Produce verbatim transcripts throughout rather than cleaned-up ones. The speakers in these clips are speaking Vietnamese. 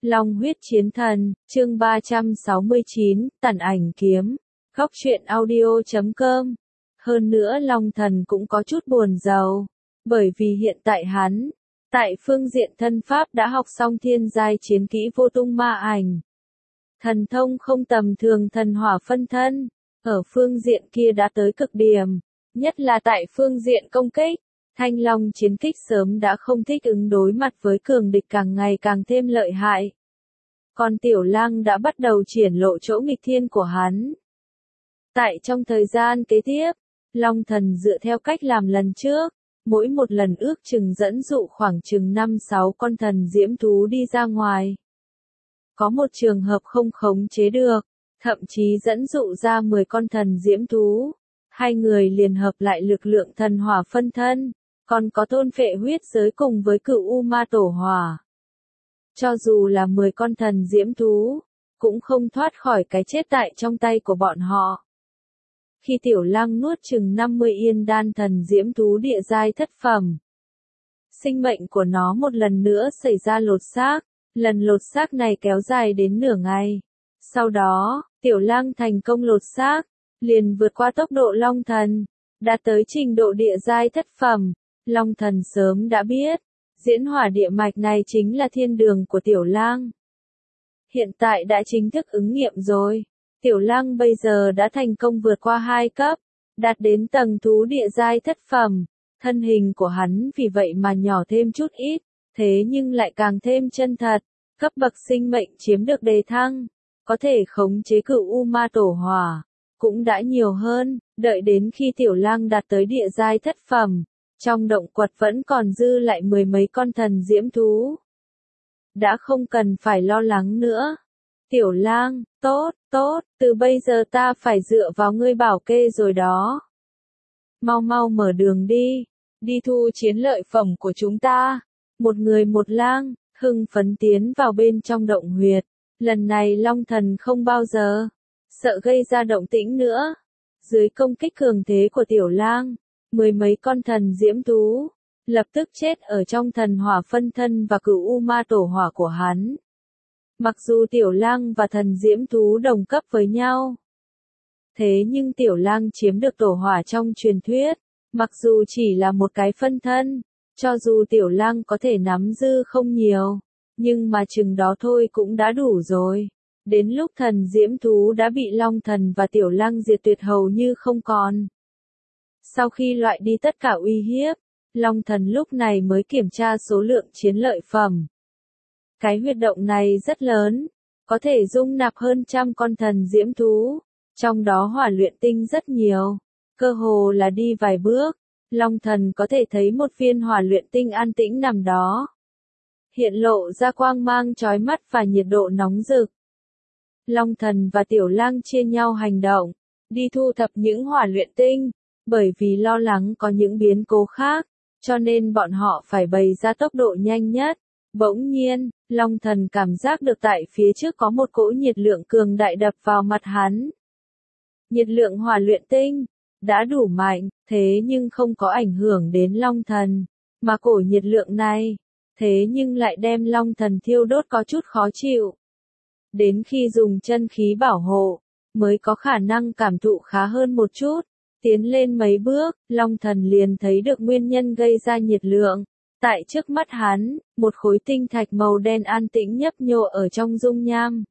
Long huyết chiến thần, chương ba trăm sáu mươi chín, tản ảnh kiếm. Góc truyện audio chấm com. Hơn nữa Long thần cũng có chút buồn rầu, bởi vì hiện tại hắn, tại phương diện thân pháp đã học xong thiên giai chiến kỹ vô tung ma ảnh. Thần thông không tầm thường thần hỏa phân thân, ở phương diện kia đã tới cực điểm, nhất là tại phương diện công kích. Thanh Long chiến kích sớm đã không thích ứng đối mặt với cường địch càng ngày càng thêm lợi hại. Còn Tiểu Lang đã bắt đầu triển lộ chỗ nghịch thiên của hắn. Tại trong thời gian kế tiếp, Long thần dựa theo cách làm lần trước, mỗi một lần ước chừng dẫn dụ khoảng chừng năm sáu con thần diễm thú đi ra ngoài. Có một trường hợp không khống chế được, thậm chí dẫn dụ ra mười con thần diễm thú. Hai người liền hợp lại lực lượng thần hỏa phân thân, còn có thôn phệ huyết giới cùng với cửu U Ma Tổ Hỏa. Cho dù là mười con thần diễm thú, cũng không thoát khỏi cái chết tại trong tay của bọn họ. Khi Tiểu Lang nuốt chừng năm mươi yên đan thần diễm thú địa giai thất phẩm, sinh mệnh của nó một lần nữa xảy ra lột xác, lần lột xác này kéo dài đến nửa ngày. Sau đó, Tiểu Lang thành công lột xác, liền vượt qua tốc độ Long thần, đạt tới trình độ địa giai thất phẩm. Long thần sớm đã biết, diễn hỏa địa mạch này chính là thiên đường của Tiểu Lang. Hiện tại đã chính thức ứng nghiệm rồi. Tiểu Lang bây giờ đã thành công vượt qua hai cấp, đạt đến tầng thú địa giai thất phẩm. Thân hình của hắn vì vậy mà nhỏ thêm chút ít, thế nhưng lại càng thêm chân thật. Cấp bậc sinh mệnh chiếm được đề thăng, có thể khống chế cửu U Ma Tổ Hỏa, cũng đã nhiều hơn. Đợi đến khi Tiểu Lang đạt tới địa giai thất phẩm, trong động quật vẫn còn dư lại mười mấy con thần diễm thú. Đã không cần phải lo lắng nữa. Tiểu Lang, tốt, tốt, từ bây giờ ta phải dựa vào ngươi bảo kê rồi đó. Mau mau mở đường đi, đi thu chiến lợi phẩm của chúng ta. Một người một lang, hưng phấn tiến vào bên trong động huyệt. Lần này Long thần không bao giờ sợ gây ra động tĩnh nữa. Dưới công kích cường thế của Tiểu Lang, mười mấy con thần diễm thú lập tức chết ở trong thần hỏa phân thân và cửu U Ma Tổ Hỏa của hắn. Mặc dù Tiểu Lang và thần diễm thú đồng cấp với nhau, thế nhưng Tiểu Lang chiếm được tổ hỏa trong truyền thuyết, mặc dù chỉ là một cái phân thân, cho dù Tiểu Lang có thể nắm giữ không nhiều, nhưng mà chừng đó thôi cũng đã đủ rồi. Đến lúc thần diễm thú đã bị Long thần và Tiểu Lang diệt tuyệt hầu như không còn. Sau khi loại đi tất cả uy hiếp, Long thần lúc này mới kiểm tra số lượng chiến lợi phẩm. Cái huyệt động này rất lớn, có thể dung nạp hơn trăm con thần diễm thú, trong đó hỏa luyện tinh rất nhiều. Cơ hồ là đi vài bước, Long thần có thể thấy một viên hỏa luyện tinh an tĩnh nằm đó, hiện lộ ra quang mang chói mắt và nhiệt độ nóng rực. Long thần và Tiểu Lang chia nhau hành động, đi thu thập những hỏa luyện tinh, bởi vì lo lắng có những biến cố khác, cho nên bọn họ phải bày ra tốc độ nhanh nhất. Bỗng nhiên, Long thần cảm giác được tại phía trước có một cỗ nhiệt lượng cường đại đập vào mặt hắn. Nhiệt lượng hỏa luyện tinh đã đủ mạnh, thế nhưng không có ảnh hưởng đến Long thần, mà cổ nhiệt lượng này, thế nhưng lại đem Long thần thiêu đốt có chút khó chịu. Đến khi dùng chân khí bảo hộ, mới có khả năng cảm thụ khá hơn một chút. Tiến lên mấy bước, Long thần liền thấy được nguyên nhân gây ra nhiệt lượng. Tại trước mắt hắn, một khối tinh thạch màu đen an tĩnh nhấp nhô ở trong dung nham.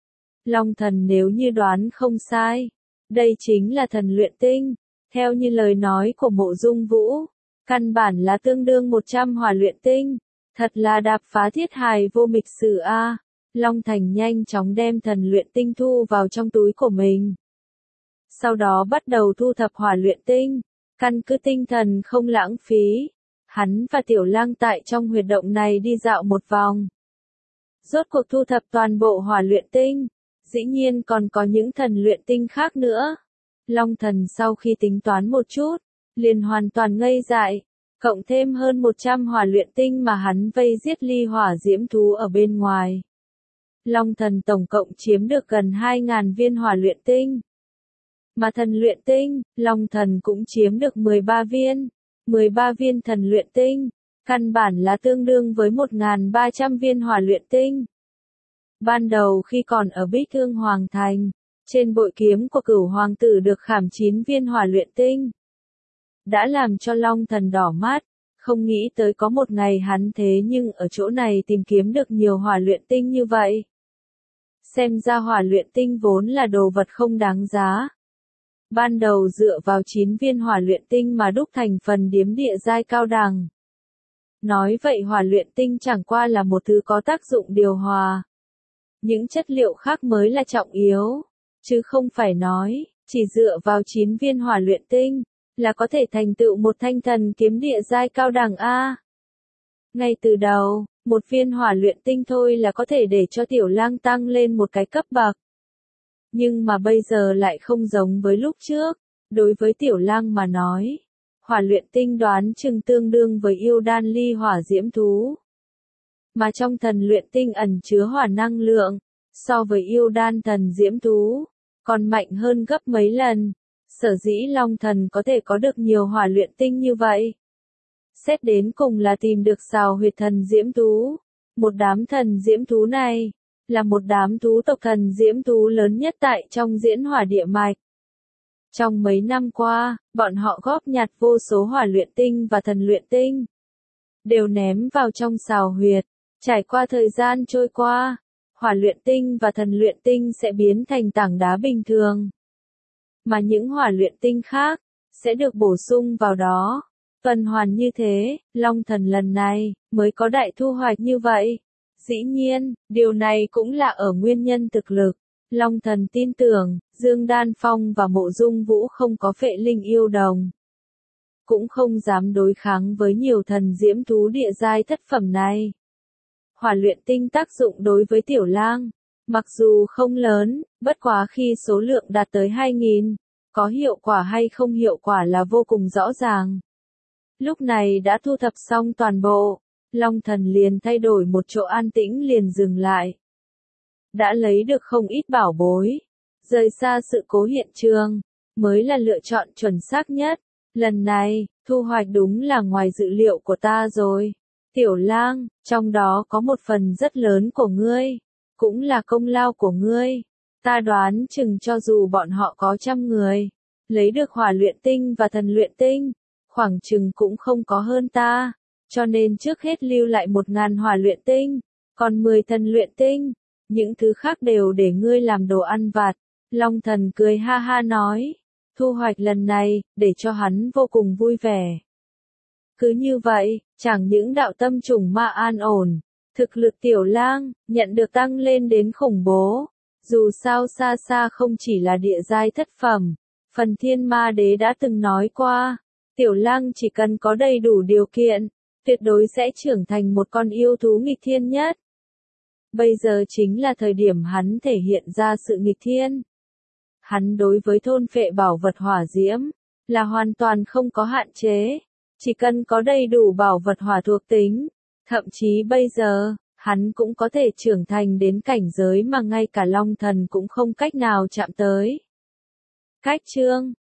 Long thần nếu như đoán không sai, đây chính là thần luyện tinh. Theo như lời nói của Mộ Dung Vũ, căn bản là tương đương một trăm hỏa luyện tinh. Thật là đạp phá thiết hài vô mịch sử a. Long Thành nhanh chóng đem thần luyện tinh thu vào trong túi của mình. Sau đó bắt đầu thu thập hỏa luyện tinh, căn cứ tinh thần không lãng phí. Hắn và Tiểu Lang tại trong huyệt động này đi dạo một vòng. Rốt cuộc thu thập toàn bộ hỏa luyện tinh, dĩ nhiên còn có những thần luyện tinh khác nữa. Long thần sau khi tính toán một chút, liền hoàn toàn ngây dại, cộng thêm hơn một trăm hỏa luyện tinh mà hắn vây giết ly hỏa diễm thú ở bên ngoài. Long thần tổng cộng chiếm được gần hai nghìn viên hỏa luyện tinh. Mà thần luyện tinh, Long thần cũng chiếm được mười ba viên. mười ba viên thần luyện tinh, căn bản là tương đương với một nghìn ba trăm viên hỏa luyện tinh. Ban đầu khi còn ở Bích Thương Hoàng Thành, trên bội kiếm của Cửu Hoàng tử được khảm chín viên hỏa luyện tinh. Đã làm cho Long Thần đỏ mắt, không nghĩ tới có một ngày hắn thế nhưng ở chỗ này tìm kiếm được nhiều hỏa luyện tinh như vậy. Xem ra hỏa luyện tinh vốn là đồ vật không đáng giá. Ban đầu dựa vào chín viên hỏa luyện tinh mà đúc thành phần điếm địa giai cao đẳng. Nói vậy hỏa luyện tinh chẳng qua là một thứ có tác dụng điều hòa. Những chất liệu khác mới là trọng yếu, chứ không phải nói, chỉ dựa vào chín viên hỏa luyện tinh, là có thể thành tựu một thanh thần kiếm địa giai cao đẳng A. Ngay từ đầu, một viên hỏa luyện tinh thôi là có thể để cho Tiểu Lang tăng lên một cái cấp bậc. Nhưng mà bây giờ lại không giống với lúc trước, đối với Tiểu Lang mà nói, hỏa luyện tinh đoán chừng tương đương với yêu đan ly hỏa diễm thú. Mà trong thần luyện tinh ẩn chứa hỏa năng lượng, so với yêu đan thần diễm thú, còn mạnh hơn gấp mấy lần. Sở dĩ Long Thần có thể có được nhiều hỏa luyện tinh như vậy. Xét đến cùng là tìm được xào huyệt thần diễm thú. Một đám thần diễm thú này, là một đám thú tộc thần diễm thú lớn nhất tại trong diễn hỏa địa mạch. Trong mấy năm qua, bọn họ góp nhặt vô số hỏa luyện tinh và thần luyện tinh. Đều ném vào trong xào huyệt. Trải qua thời gian trôi qua, hỏa luyện tinh và thần luyện tinh sẽ biến thành tảng đá bình thường. Mà những hỏa luyện tinh khác, sẽ được bổ sung vào đó. Tuần hoàn như thế, Long Thần lần này, mới có đại thu hoạch như vậy. Dĩ nhiên, điều này cũng là ở nguyên nhân thực lực. Long Thần tin tưởng, Dương Đan Phong và Mộ Dung Vũ không có phệ linh yêu đồng. Cũng không dám đối kháng với nhiều thần diễm thú địa giai thất phẩm này. Hỏa luyện tinh tác dụng đối với Tiểu Lang, mặc dù không lớn, bất quá khi số lượng đạt tới hai nghìn, có hiệu quả hay không hiệu quả là vô cùng rõ ràng. Lúc này đã thu thập xong toàn bộ, Long Thần liền thay đổi một chỗ an tĩnh liền dừng lại. Đã lấy được không ít bảo bối, rời xa sự cố hiện trường, mới là lựa chọn chuẩn xác nhất. Lần này, thu hoạch đúng là ngoài dự liệu của ta rồi. Tiểu Lang, trong đó có một phần rất lớn của ngươi, cũng là công lao của ngươi. Ta đoán chừng cho dù bọn họ có trăm người, lấy được hỏa luyện tinh và thần luyện tinh, khoảng chừng cũng không có hơn ta, cho nên trước hết lưu lại một ngàn hỏa luyện tinh, còn mười thần luyện tinh, những thứ khác đều để ngươi làm đồ ăn vặt. Long Thần cười ha ha nói, thu hoạch lần này, để cho hắn vô cùng vui vẻ. Cứ như vậy, chẳng những đạo tâm trùng ma an ổn, thực lực Tiểu Lang, nhận được tăng lên đến khủng bố. Dù sao xa xa không chỉ là địa giai thất phẩm, phần Thiên Ma Đế đã từng nói qua, Tiểu Lang chỉ cần có đầy đủ điều kiện, tuyệt đối sẽ trưởng thành một con yêu thú nghịch thiên nhất. Bây giờ chính là thời điểm hắn thể hiện ra sự nghịch thiên. Hắn đối với thôn phệ bảo vật hỏa diễm, là hoàn toàn không có hạn chế. Chỉ cần có đầy đủ bảo vật hỏa thuộc tính, thậm chí bây giờ, hắn cũng có thể trưởng thành đến cảnh giới mà ngay cả Long Thần cũng không cách nào chạm tới. Cách chương